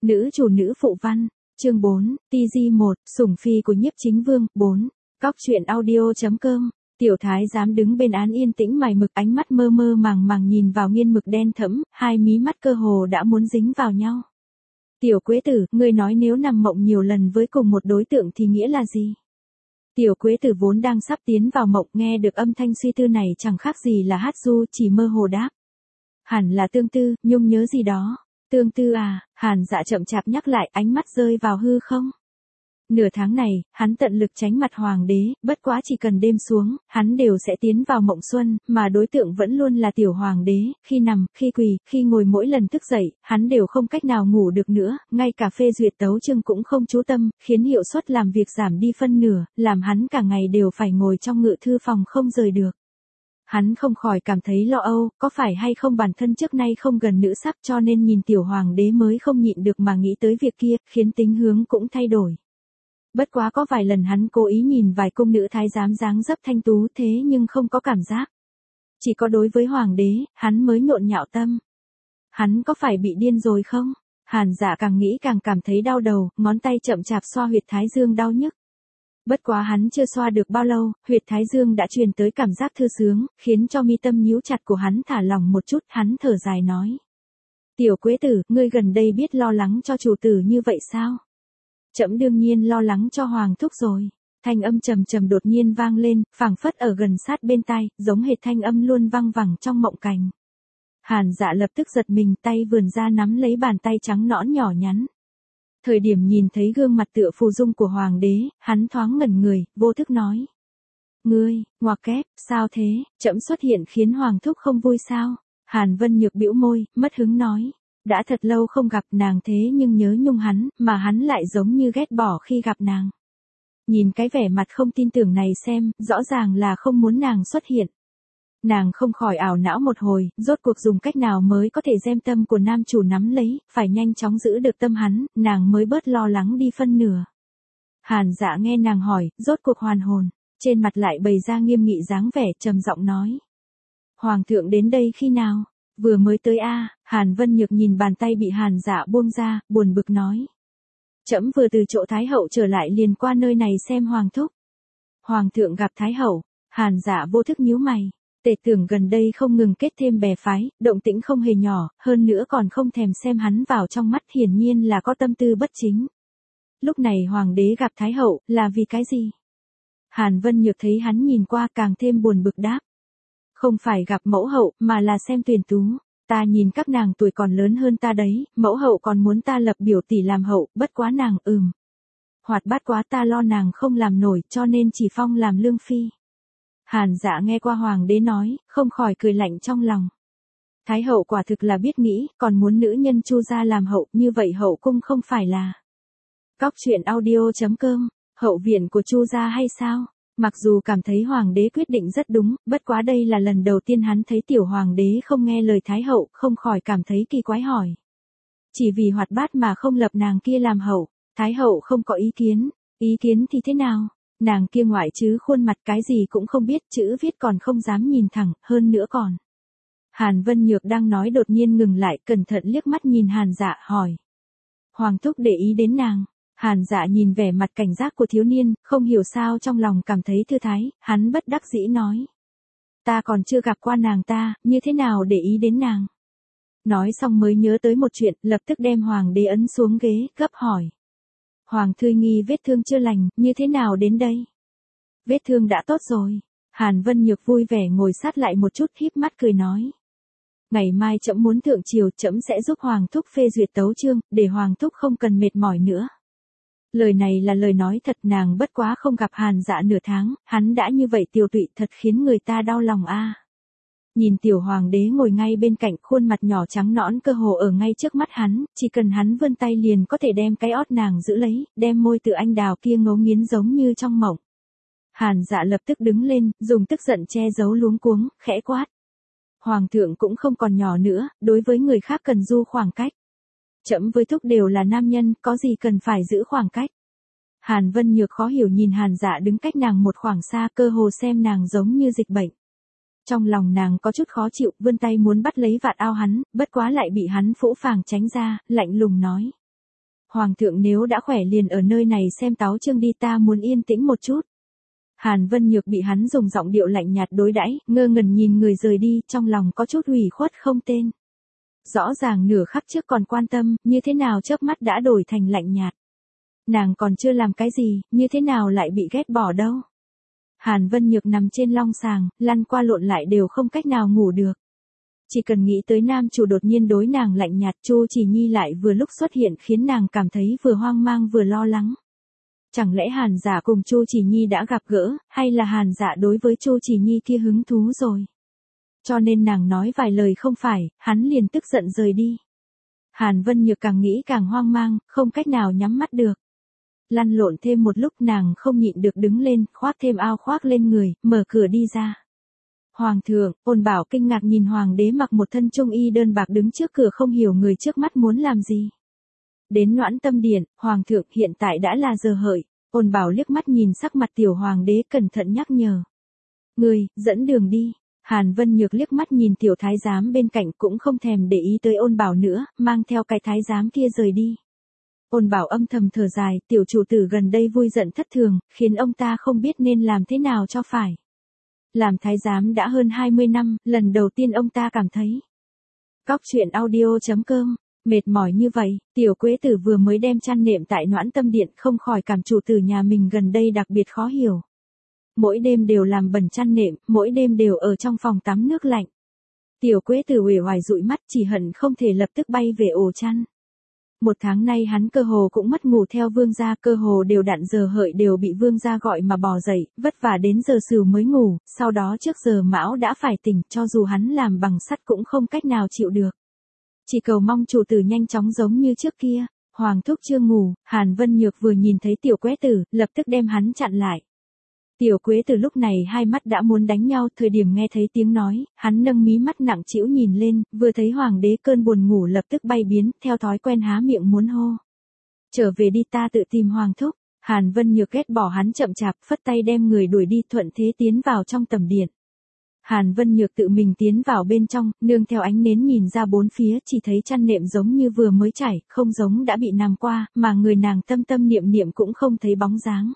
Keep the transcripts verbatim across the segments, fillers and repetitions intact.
Nữ chủ nữ phụ văn, chương bốn, ti gi một, sủng phi của nhiếp chính vương, bốn. Cóc truyện audio.com, tiểu thái giám đứng bên án yên tĩnh mài mực, ánh mắt mơ mơ màng màng nhìn vào nghiên mực đen thẫm, hai mí mắt cơ hồ đã muốn dính vào nhau. Tiểu quế tử, ngươi nói nếu nằm mộng nhiều lần với cùng một đối tượng thì nghĩa là gì? Tiểu quế tử vốn đang sắp tiến vào mộng, nghe được âm thanh suy tư này chẳng khác gì là hát ru, chỉ mơ hồ đáp. Hẳn là tương tư, nhung nhớ gì đó. Tương tư à, Hàn Dạ chậm chạp nhắc lại, ánh mắt rơi vào hư không. Nửa tháng này, hắn tận lực tránh mặt hoàng đế, bất quá chỉ cần đêm xuống, hắn đều sẽ tiến vào mộng xuân, mà đối tượng vẫn luôn là tiểu hoàng đế, khi nằm, khi quỳ, khi ngồi, mỗi lần thức dậy, hắn đều không cách nào ngủ được nữa, ngay cả phê duyệt tấu chương cũng không chú tâm, khiến hiệu suất làm việc giảm đi phân nửa, làm hắn cả ngày đều phải ngồi trong ngự thư phòng không rời được. Hắn không khỏi cảm thấy lo âu, có phải hay không bản thân trước nay không gần nữ sắc cho nên nhìn tiểu hoàng đế mới không nhịn được mà nghĩ tới việc kia, khiến tính hướng cũng thay đổi. Bất quá có vài lần hắn cố ý nhìn vài cung nữ thái giám dáng dấp thanh tú thế nhưng không có cảm giác. Chỉ có đối với hoàng đế, hắn mới nhộn nhạo tâm. Hắn có phải bị điên rồi không? Hàn Dạ càng nghĩ càng cảm thấy đau đầu, ngón tay chậm chạp xoa huyệt thái dương đau nhức. Bất quá hắn chưa xoa được bao lâu, huyệt thái dương đã truyền tới cảm giác thư sướng, khiến cho mi tâm nhíu chặt của hắn thả lỏng một chút, hắn thở dài nói. Tiểu quế tử, ngươi gần đây biết lo lắng cho chủ tử như vậy sao? Trẫm đương nhiên lo lắng cho hoàng thúc rồi. Thanh âm trầm trầm đột nhiên vang lên, phảng phất ở gần sát bên tai, giống hệt thanh âm luôn vang vẳng trong mộng cảnh. Hàn Dạ lập tức giật mình, tay vươn ra nắm lấy bàn tay trắng nõn nhỏ nhắn. Thời điểm nhìn thấy gương mặt tựa phù dung của hoàng đế, hắn thoáng ngẩn người, vô thức nói. Ngươi, ngoặc kép, sao thế, trẫm xuất hiện khiến hoàng thúc không vui sao? Hàn Vân Nhược bĩu môi, mất hứng nói. Đã thật lâu không gặp nàng thế nhưng nhớ nhung hắn, mà hắn lại giống như ghét bỏ khi gặp nàng. Nhìn cái vẻ mặt không tin tưởng này xem, rõ ràng là không muốn nàng xuất hiện. Nàng không khỏi ảo não một hồi, rốt cuộc dùng cách nào mới có thể đem tâm của nam chủ nắm lấy, phải nhanh chóng giữ được tâm hắn, nàng mới bớt lo lắng đi phân nửa. Hàn Dạ nghe nàng hỏi, rốt cuộc hoàn hồn, trên mặt lại bày ra nghiêm nghị dáng vẻ, trầm giọng nói. Hoàng thượng đến đây khi nào? Vừa mới tới a. À, Hàn Vân Nhược nhìn bàn tay bị Hàn Dạ buông ra, buồn bực nói. Trẫm vừa từ chỗ Thái Hậu trở lại liền qua nơi này xem hoàng thúc. Hoàng thượng gặp Thái Hậu, Hàn Dạ vô thức nhíu mày. Tề tưởng gần đây không ngừng kết thêm bè phái, động tĩnh không hề nhỏ, hơn nữa còn không thèm xem hắn vào trong mắt, hiển nhiên là có tâm tư bất chính. Lúc này hoàng đế gặp Thái Hậu, là vì cái gì? Hàn Vân Nhược thấy hắn nhìn qua càng thêm buồn bực đáp. Không phải gặp mẫu hậu, mà là xem tuyển tú. Ta nhìn các nàng tuổi còn lớn hơn ta đấy, mẫu hậu còn muốn ta lập biểu tỷ làm hậu, bất quá nàng ừm. Hoạt bát quá, ta lo nàng không làm nổi, cho nên chỉ phong làm lương phi. Hàn Dạ nghe qua hoàng đế nói, không khỏi cười lạnh trong lòng. Thái hậu quả thực là biết nghĩ, còn muốn nữ nhân Chu gia làm hậu, như vậy hậu cung không phải là. Cóc truyện audio.com, hậu viện của Chu gia hay sao? Mặc dù cảm thấy hoàng đế quyết định rất đúng, bất quá đây là lần đầu tiên hắn thấy tiểu hoàng đế không nghe lời Thái hậu, không khỏi cảm thấy kỳ quái hỏi. Chỉ vì hoạt bát mà không lập nàng kia làm hậu, Thái hậu không có ý kiến, ý kiến thì thế nào? Nàng kia ngoại chứ khuôn mặt cái gì cũng không biết, chữ viết còn không dám nhìn thẳng, hơn nữa còn. Hàn Vân Nhược đang nói đột nhiên ngừng lại, cẩn thận liếc mắt nhìn Hàn Dạ hỏi. Hoàng thúc để ý đến nàng. Hàn Dạ nhìn vẻ mặt cảnh giác của thiếu niên, không hiểu sao trong lòng cảm thấy thư thái, hắn bất đắc dĩ nói. Ta còn chưa gặp qua nàng ta, như thế nào để ý đến nàng? Nói xong mới nhớ tới một chuyện, lập tức đem hoàng đế ấn xuống ghế, gấp hỏi. Hoàng thư nghi vết thương chưa lành, như thế nào đến đây? Vết thương đã tốt rồi. Hàn Vân Nhược vui vẻ ngồi sát lại một chút, híp mắt cười nói. Ngày mai trẫm muốn thượng triều, trẫm sẽ giúp hoàng thúc phê duyệt tấu chương, để hoàng thúc không cần mệt mỏi nữa. Lời này là lời nói thật, nàng bất quá không gặp Hàn Dạ nửa tháng, hắn đã như vậy tiều tụy thật khiến người ta đau lòng a. À. Nhìn tiểu hoàng đế ngồi ngay bên cạnh, khuôn mặt nhỏ trắng nõn cơ hồ ở ngay trước mắt hắn, chỉ cần hắn vươn tay liền có thể đem cái ót nàng giữ lấy, đem môi từ anh đào kia ngấu nghiến giống như trong mộng. Hàn Dạ lập tức đứng lên, dùng tức giận che giấu luống cuống, khẽ quát. Hoàng thượng cũng không còn nhỏ nữa, đối với người khác cần du khoảng cách. Trẫm với thúc đều là nam nhân, có gì cần phải giữ khoảng cách. Hàn Vân Nhược khó hiểu nhìn Hàn Dạ đứng cách nàng một khoảng xa, cơ hồ xem nàng giống như dịch bệnh. Trong lòng nàng có chút khó chịu, vươn tay muốn bắt lấy vạt áo hắn, bất quá lại bị hắn phũ phàng tránh ra, lạnh lùng nói. Hoàng thượng nếu đã khỏe liền ở nơi này xem táo chương đi, ta muốn yên tĩnh một chút. Hàn Vân Nhược bị hắn dùng giọng điệu lạnh nhạt đối đãi, ngơ ngẩn nhìn người rời đi, trong lòng có chút ủy khuất không tên. Rõ ràng nửa khắc trước còn quan tâm, như thế nào chớp mắt đã đổi thành lạnh nhạt. Nàng còn chưa làm cái gì, như thế nào lại bị ghét bỏ đâu. Hàn Vân Nhược nằm trên long sàng, lăn qua lộn lại đều không cách nào ngủ được. Chỉ cần nghĩ tới nam chủ đột nhiên đối nàng lạnh nhạt, Chu Chỉ Nhi lại vừa lúc xuất hiện khiến nàng cảm thấy vừa hoang mang vừa lo lắng. Chẳng lẽ Hàn Dạ cùng Chu Chỉ Nhi đã gặp gỡ, hay là Hàn Dạ đối với Chu Chỉ Nhi kia hứng thú rồi? Cho nên nàng nói vài lời không phải, hắn liền tức giận rời đi. Hàn Vân Nhược càng nghĩ càng hoang mang, không cách nào nhắm mắt được. Lăn lộn thêm một lúc nàng không nhịn được đứng lên, khoác thêm áo khoác lên người, mở cửa đi ra. Hoàng thượng, Ôn Bảo kinh ngạc nhìn hoàng đế mặc một thân trung y đơn bạc đứng trước cửa không hiểu người trước mắt muốn làm gì. Đến Noãn Tâm Điện, Hoàng thượng hiện tại đã là giờ hợi, Ôn Bảo liếc mắt nhìn sắc mặt tiểu hoàng đế cẩn thận nhắc nhở. Người, dẫn đường đi. Hàn Vân Nhược liếc mắt nhìn tiểu thái giám bên cạnh cũng không thèm để ý tới Ôn Bảo nữa, mang theo cái thái giám kia rời đi. Ôn Bảo âm thầm thở dài, tiểu chủ tử gần đây vui giận thất thường, khiến ông ta không biết nên làm thế nào cho phải. Làm thái giám đã hơn hai mươi năm, lần đầu tiên ông ta cảm thấy. Cóc truyện audio chấm com, mệt mỏi như vậy, tiểu quế tử vừa mới đem chăn nệm tại Noãn Tâm Điện không khỏi cảm chủ tử nhà mình gần đây đặc biệt khó hiểu. Mỗi đêm đều làm bẩn chăn nệm, mỗi đêm đều ở trong phòng tắm nước lạnh. Tiểu quế tử uể oải dụi mắt chỉ hận không thể lập tức bay về ổ chăn. Một tháng nay hắn cơ hồ cũng mất ngủ theo vương gia, cơ hồ đều đặn giờ hợi đều bị vương gia gọi mà bò dậy, vất vả đến giờ sửu mới ngủ, sau đó trước giờ mão đã phải tỉnh, cho dù hắn làm bằng sắt cũng không cách nào chịu được. Chỉ cầu mong chủ tử nhanh chóng giống như trước kia. Hoàng thúc chưa ngủ, Hàn Vân Nhược vừa nhìn thấy tiểu quế tử, lập tức đem hắn chặn lại. Tiểu quế tử lúc này hai mắt đã muốn đánh nhau, thời điểm nghe thấy tiếng nói, hắn nâng mí mắt nặng trĩu nhìn lên, vừa thấy hoàng đế cơn buồn ngủ lập tức bay biến, theo thói quen há miệng muốn hô. Trở về đi, ta tự tìm hoàng thúc. Hàn Vân Nhược ghét bỏ hắn chậm chạp, phất tay đem người đuổi đi, thuận thế tiến vào trong tầm điện. Hàn Vân Nhược tự mình tiến vào bên trong, nương theo ánh nến nhìn ra bốn phía, chỉ thấy chăn nệm giống như vừa mới trải, không giống đã bị nằm qua, mà người nàng tâm tâm niệm niệm cũng không thấy bóng dáng.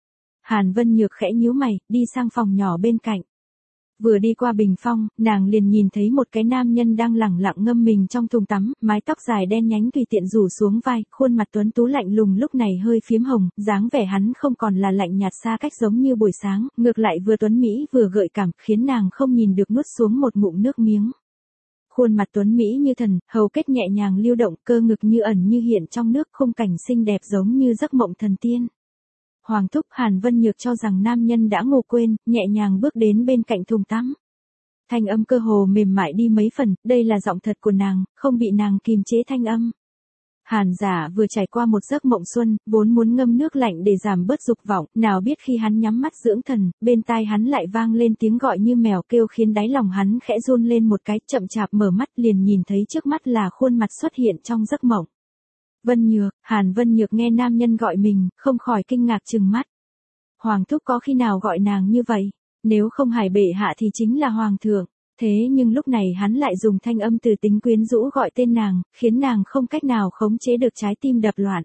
Hàn Vân Nhược khẽ nhíu mày, đi sang phòng nhỏ bên cạnh. Vừa đi qua bình phong, nàng liền nhìn thấy một cái nam nhân đang lẳng lặng ngâm mình trong thùng tắm, mái tóc dài đen nhánh tùy tiện rủ xuống vai, khuôn mặt tuấn tú lạnh lùng lúc này hơi phiếm hồng, dáng vẻ hắn không còn là lạnh nhạt xa cách giống như buổi sáng, ngược lại vừa tuấn mỹ vừa gợi cảm, khiến nàng không nhìn được nuốt xuống một ngụm nước miếng. Khuôn mặt tuấn mỹ như thần, hầu kết nhẹ nhàng lưu động, cơ ngực như ẩn như hiện trong nước, khung cảnh xinh đẹp giống như giấc mộng thần tiên. Hoàng thúc. Hàn Vân Nhược cho rằng nam nhân đã ngủ quên, nhẹ nhàng bước đến bên cạnh thùng tắm. Thanh âm cơ hồ mềm mại đi mấy phần, đây là giọng thật của nàng, không bị nàng kìm chế thanh âm. Hàn Giả vừa trải qua một giấc mộng xuân, vốn muốn ngâm nước lạnh để giảm bớt dục vọng, nào biết khi hắn nhắm mắt dưỡng thần, bên tai hắn lại vang lên tiếng gọi như mèo kêu khiến đáy lòng hắn khẽ run lên một cái, chậm chạp mở mắt liền nhìn thấy trước mắt là khuôn mặt xuất hiện trong giấc mộng. Vân Nhược. Hàn Vân Nhược nghe nam nhân gọi mình, không khỏi kinh ngạc trừng mắt. Hoàng thúc có khi nào gọi nàng như vậy? Nếu không Hải bệ hạ thì chính là hoàng thượng. Thế nhưng lúc này hắn lại dùng thanh âm từ tính quyến rũ gọi tên nàng, khiến nàng không cách nào khống chế được trái tim đập loạn.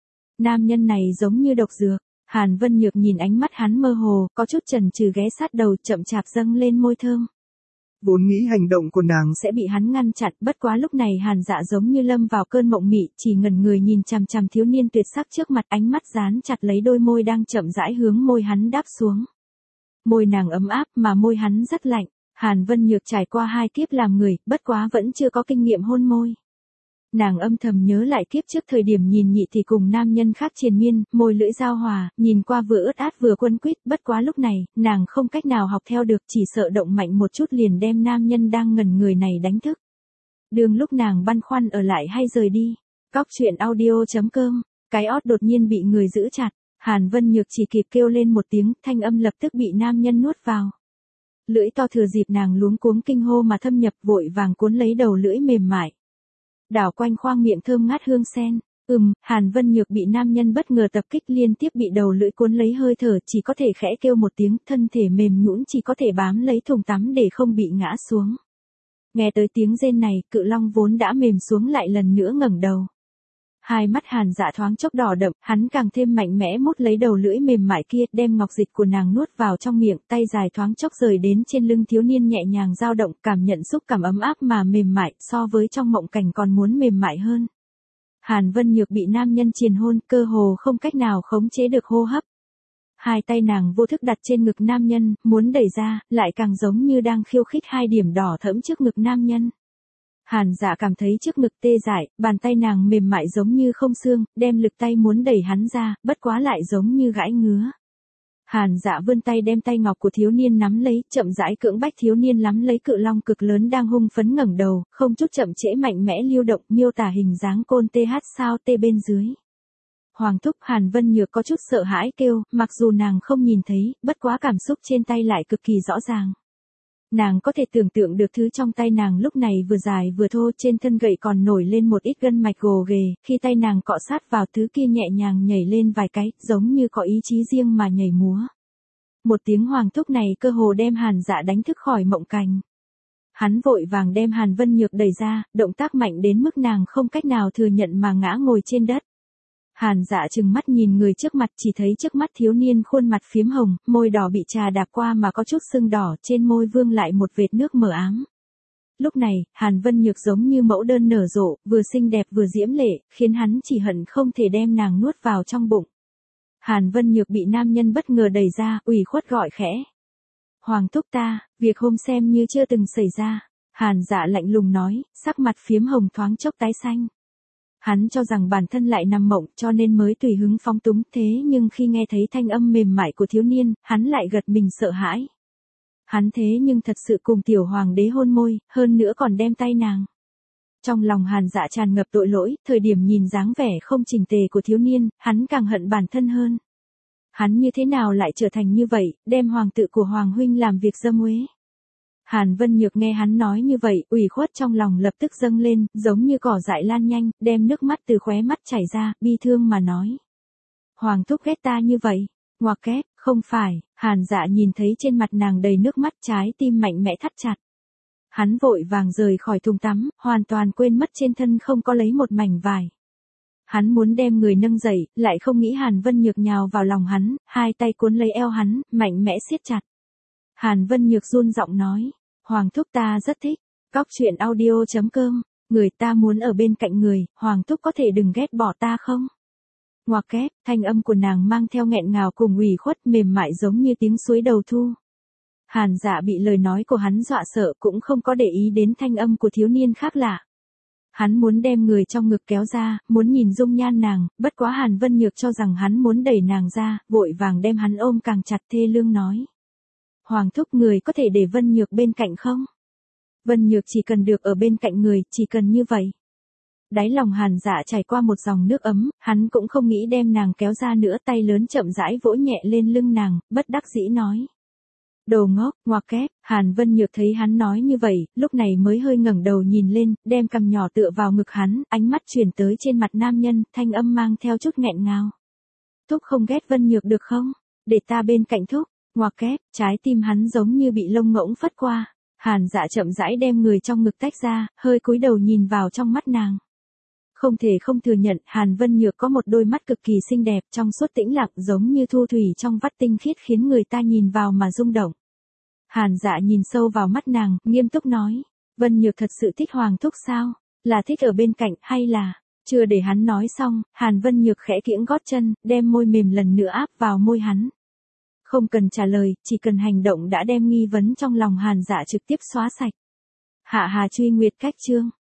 Nam nhân này giống như độc dược. Hàn Vân Nhược nhìn ánh mắt hắn mơ hồ, có chút chần chừ ghé sát đầu, chậm chạp dâng lên môi thơm. Vốn nghĩ hành động của nàng sẽ bị hắn ngăn chặn, bất quá lúc này Hàn Dạ giống như lâm vào cơn mộng mị, chỉ ngẩn người nhìn chằm chằm thiếu niên tuyệt sắc trước mặt, ánh mắt dán chặt lấy đôi môi đang chậm rãi hướng môi hắn đáp xuống. Môi nàng ấm áp mà môi hắn rất lạnh. Hàn Vân Nhược trải qua hai kiếp làm người, bất quá vẫn chưa có kinh nghiệm hôn môi. Nàng âm thầm nhớ lại kiếp trước thời điểm nhìn nhị thì cùng nam nhân khác triền miên, môi lưỡi giao hòa, nhìn qua vừa ướt át vừa quấn quýt, bất quá lúc này, nàng không cách nào học theo được, chỉ sợ động mạnh một chút liền đem nam nhân đang ngẩn người này đánh thức. Đường lúc nàng băn khoăn ở lại hay rời đi. Cóc truyện audio chấm com, cái ót đột nhiên bị người giữ chặt, Hàn Vân Nhược chỉ kịp kêu lên một tiếng, thanh âm lập tức bị nam nhân nuốt vào. Lưỡi to thừa dịp nàng luống cuống kinh hô mà thâm nhập, vội vàng cuốn lấy đầu lưỡi mềm mại. Đảo quanh khoang miệng thơm ngát hương sen. Ừm, Hàn Vân Nhược bị nam nhân bất ngờ tập kích liên tiếp bị đầu lưỡi cuốn lấy hơi thở, chỉ có thể khẽ kêu một tiếng, thân thể mềm nhũn chỉ có thể bám lấy thùng tắm để không bị ngã xuống. Nghe tới tiếng rên này, cự long vốn đã mềm xuống lại lần nữa ngẩng đầu. Hai mắt Hàn Dạ thoáng chốc đỏ đậm, hắn càng thêm mạnh mẽ mút lấy đầu lưỡi mềm mại kia, đem ngọc dịch của nàng nuốt vào trong miệng, tay dài thoáng chốc rời đến trên lưng thiếu niên nhẹ nhàng dao động, cảm nhận xúc cảm ấm áp mà mềm mại, so với trong mộng cảnh còn muốn mềm mại hơn. Hàn Vân Nhược bị nam nhân triền hôn, cơ hồ không cách nào khống chế được hô hấp. Hai tay nàng vô thức đặt trên ngực nam nhân, muốn đẩy ra, lại càng giống như đang khiêu khích hai điểm đỏ thẫm trước ngực nam nhân. Hàn Dạ cảm thấy trước ngực tê dại, bàn tay nàng mềm mại giống như không xương, đem lực tay muốn đẩy hắn ra, bất quá lại giống như gãi ngứa. Hàn Dạ vươn tay đem tay ngọc của thiếu niên nắm lấy, chậm rãi cưỡng bách thiếu niên nắm lấy cự long cực lớn đang hung phấn ngẩng đầu, không chút chậm trễ mạnh mẽ lưu động, miêu tả hình dáng côn th sao tê bên dưới. Hoàng thúc, Hàn Vân Nhược có chút sợ hãi kêu, mặc dù nàng không nhìn thấy, bất quá cảm xúc trên tay lại cực kỳ rõ ràng. Nàng có thể tưởng tượng được thứ trong tay nàng lúc này vừa dài vừa thô, trên thân gậy còn nổi lên một ít gân mạch gồ ghề, khi tay nàng cọ sát vào thứ kia nhẹ nhàng nhảy lên vài cái, giống như có ý chí riêng mà nhảy múa. Một tiếng hoàng thúc này cơ hồ đem Hàn Dạ đánh thức khỏi mộng cảnh. Hắn vội vàng đem Hàn Vân Nhược đẩy ra, động tác mạnh đến mức nàng không cách nào thừa nhận mà ngã ngồi trên đất. Hàn Dạ trừng mắt nhìn người trước mặt, chỉ thấy trước mắt thiếu niên khuôn mặt phiếm hồng, môi đỏ bị trà đạp qua mà có chút sưng đỏ, trên môi vương lại một vệt nước mờ ám. Lúc này, Hàn Vân Nhược giống như mẫu đơn nở rộ, vừa xinh đẹp vừa diễm lệ, khiến hắn chỉ hận không thể đem nàng nuốt vào trong bụng. Hàn Vân Nhược bị nam nhân bất ngờ đẩy ra, ủy khuất gọi khẽ. Hoàng thúc ta, việc hôm xem như chưa từng xảy ra. Hàn Dạ lạnh lùng nói, sắc mặt phiếm hồng thoáng chốc tái xanh. Hắn cho rằng bản thân lại nằm mộng cho nên mới tùy hứng phóng túng, thế nhưng khi nghe thấy thanh âm mềm mại của thiếu niên, hắn lại gật mình sợ hãi. Hắn thế nhưng thật sự cùng tiểu hoàng đế hôn môi, hơn nữa còn đem tay nàng. Trong lòng Hàn Dạ tràn ngập tội lỗi, thời điểm nhìn dáng vẻ không chỉnh tề của thiếu niên, hắn càng hận bản thân hơn. Hắn như thế nào lại trở thành như vậy, đem hoàng tự của hoàng huynh làm việc dâm uế. Hàn Vân Nhược nghe hắn nói như vậy, ủy khuất trong lòng lập tức dâng lên, giống như cỏ dại lan nhanh, đem nước mắt từ khóe mắt chảy ra, bi thương mà nói. Hoàng thúc ghét ta như vậy, ngoặc kép, không phải. Hàn Dạ nhìn thấy trên mặt nàng đầy nước mắt, trái tim mạnh mẽ thắt chặt. Hắn vội vàng rời khỏi thùng tắm, hoàn toàn quên mất trên thân không có lấy một mảnh vải. Hắn muốn đem người nâng dậy, lại không nghĩ Hàn Vân Nhược nhào vào lòng hắn, hai tay cuốn lấy eo hắn, mạnh mẽ siết chặt. Hàn Vân Nhược run giọng nói, Hoàng thúc ta rất thích, cóc truyện audio chấm com, người ta muốn ở bên cạnh người, Hoàng thúc có thể đừng ghét bỏ ta không? Ngoặc kép, thanh âm của nàng mang theo nghẹn ngào cùng ủy khuất, mềm mại giống như tiếng suối đầu thu. Hàn Dạ bị lời nói của hắn dọa sợ, cũng không có để ý đến thanh âm của thiếu niên khác lạ. Hắn muốn đem người trong ngực kéo ra, muốn nhìn dung nhan nàng, bất quá Hàn Vân Nhược cho rằng hắn muốn đẩy nàng ra, vội vàng đem hắn ôm càng chặt, thê lương nói. Hoàng thúc, người có thể để Vân Nhược bên cạnh không? Vân Nhược chỉ cần được ở bên cạnh người, chỉ cần như vậy. Đáy lòng Hàn Dạ chảy qua một dòng nước ấm, hắn cũng không nghĩ đem nàng kéo ra nữa, tay lớn chậm rãi vỗ nhẹ lên lưng nàng, bất đắc dĩ nói. Đồ ngốc, ngoặc kép. Hàn Vân Nhược thấy hắn nói như vậy, lúc này mới hơi ngẩng đầu nhìn lên, đem cằm nhỏ tựa vào ngực hắn, ánh mắt chuyển tới trên mặt nam nhân, thanh âm mang theo chút nghẹn ngào. Thúc không ghét Vân Nhược được không? Để ta bên cạnh thúc. Ngoặc kép, trái tim hắn giống như bị lông ngỗng phất qua. Hàn Dạ chậm rãi đem người trong ngực tách ra, hơi cúi đầu nhìn vào trong mắt nàng. Không thể không thừa nhận, Hàn Vân Nhược có một đôi mắt cực kỳ xinh đẹp, trong suốt tĩnh lặng, giống như thu thủy trong vắt tinh khiết, khiến người ta nhìn vào mà rung động. Hàn Dạ nhìn sâu vào mắt nàng, nghiêm túc nói, Vân Nhược thật sự thích Hoàng thúc sao? Là thích ở bên cạnh, hay là... Chưa để hắn nói xong, Hàn Vân Nhược khẽ kiễng gót chân, đem môi mềm lần nữa áp vào môi hắn. Không cần trả lời, chỉ cần hành động đã đem nghi vấn trong lòng Hàn Dạ trực tiếp xóa sạch. Hạ Hà Truy Nguyệt cách chương